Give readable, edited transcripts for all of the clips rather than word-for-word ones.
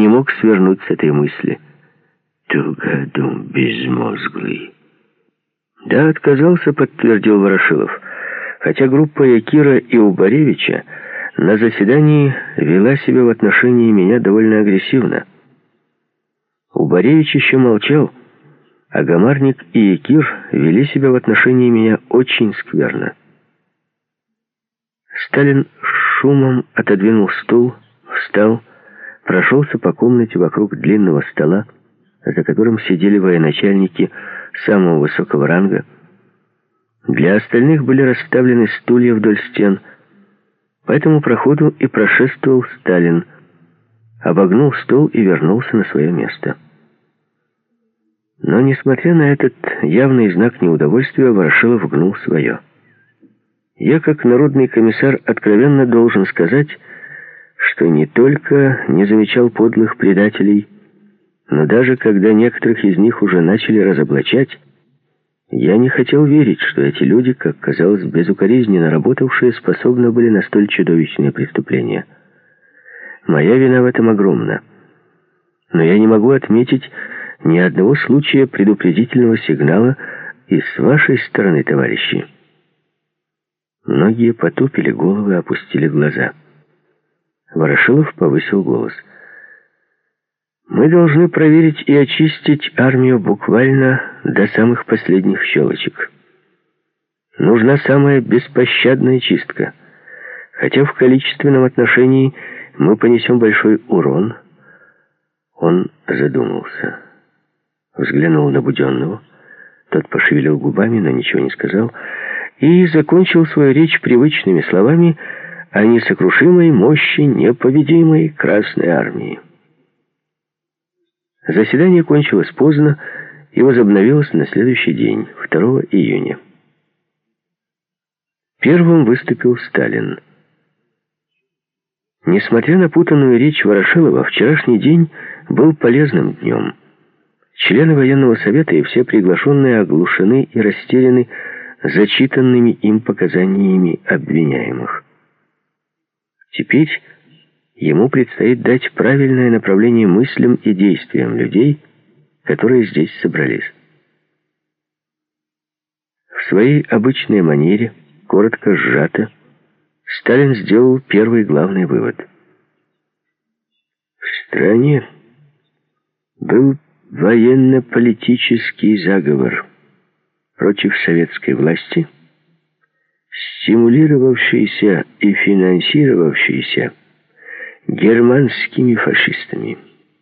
не мог свернуть с этой мысли. Тугодум безмозглый. Да, отказался, подтвердил Ворошилов. Хотя группа Якира и Убаревича на заседании вела себя в отношении меня довольно агрессивно. Убаревич еще молчал, а Гамарник и Якир вели себя в отношении меня очень скверно. Сталин шумом отодвинул стул, встал, прошелся по комнате вокруг длинного стола, за которым сидели военачальники самого высокого ранга. Для остальных были расставлены стулья вдоль стен. По этому проходу и прошествовал Сталин, обогнул стол и вернулся на свое место. Но, несмотря на этот явный знак неудовольствия, Ворошилов гнул свое. Я, как народный комиссар, откровенно должен сказать, что не только не замечал подлых предателей, но даже когда некоторых из них уже начали разоблачать, я не хотел верить, что эти люди, как казалось, безукоризненно работавшие, способны были на столь чудовищные преступления. Моя вина в этом огромна. Но я не могу отметить ни одного случая предупредительного сигнала и с вашей стороны, товарищи. Многие потупили головы, опустили глаза. Ворошилов повысил голос. Мы должны проверить и очистить армию буквально до самых последних щелочек. Нужна самая беспощадная чистка. Хотя в количественном отношении мы понесем большой урон. Он задумался. Взглянул на Буденного. Тот пошевелил губами, но ничего не сказал. И закончил свою речь привычными словами о несокрушимой мощи непобедимой Красной Армии. Заседание кончилось поздно и возобновилось на следующий день, 2 июня. Первым выступил Сталин. Несмотря на путанную речь Ворошилова, вчерашний день был полезным днем. Члены военного совета и все приглашенные оглушены и растеряны зачитанными им показаниями обвиняемых. Теперь ему предстоит дать правильное направление мыслям и действиям людей, которые здесь собрались. В своей обычной манере, коротко, сжато, Сталин сделал первый главный вывод. В стране был военно-политический заговор против советской власти, стимулировавшийся и финансировавшийся германскими фашистами.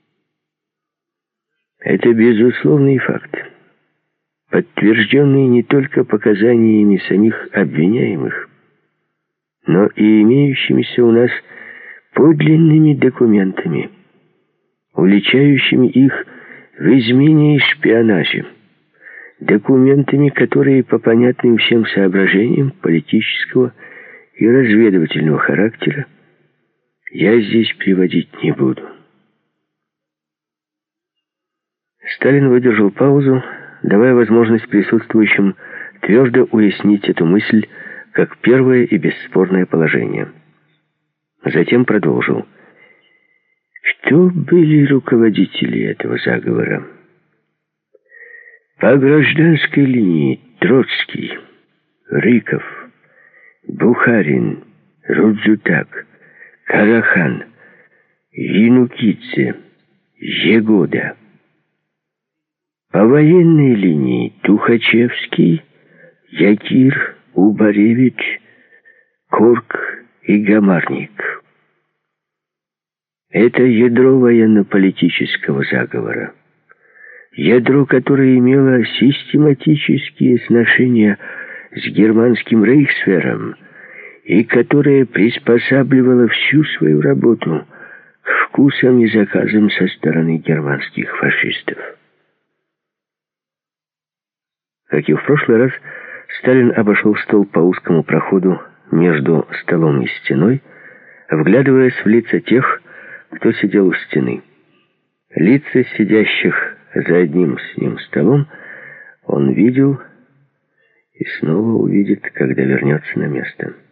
Это безусловный факт, подтвержденный не только показаниями самих обвиняемых, но и имеющимися у нас подлинными документами, уличающими их в измене и шпионаже, документами, которые по понятным всем соображениям политического и разведывательного характера я здесь приводить не буду. Сталин выдержал паузу, давая возможность присутствующим твердо уяснить эту мысль как первое и бесспорное положение. Затем продолжил. Кто были руководители этого заговора? По гражданской линии Троцкий, Рыков, Бухарин, Рудзутак, Карахан, Янукидзе, Егода. По военной линии Тухачевский, Якир, Убаревич, Корк и Гамарник. Это ядро военно-политического заговора. Ядро, которое имело систематические сношения с германским рейхсвером и которое приспосабливало всю свою работу к вкусам и заказам со стороны германских фашистов. Как и в прошлый раз, Сталин обошел стол по узкому проходу между столом и стеной, вглядываясь в лица тех, кто сидел у стены. Лица сидящих за одним с ним столом он видел и снова увидит, когда вернется на место.